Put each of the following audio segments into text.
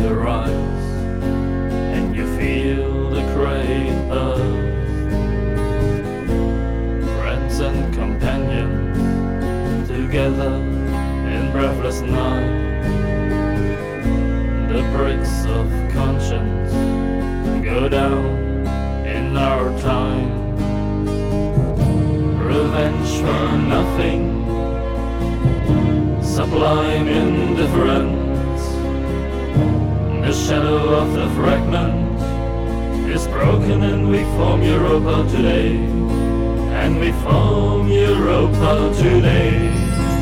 your eyes and you feel the great earth. Friends and companions together in breathless night. The bricks of conscience go down in our time. Revenge for nothing, sublime indifference. The shadow of the fragment is broken and we form Europa today. And we form Europa today.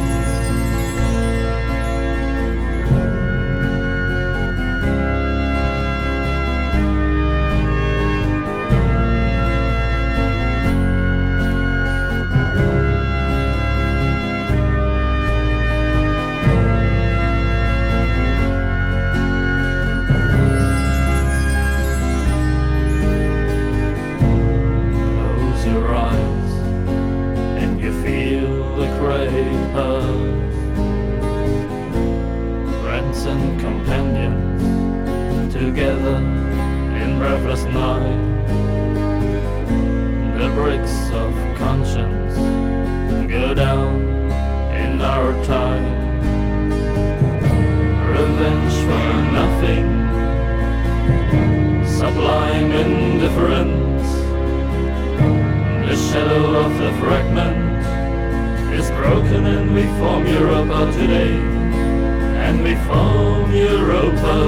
Your eyes and you feel the great earth. Friends and companions together in breathless night. The bricks of conscience go down in our time. Revenge for nothing, sublime indifference. The shadow of the fragment is broken and we form Europa today. And we form Europa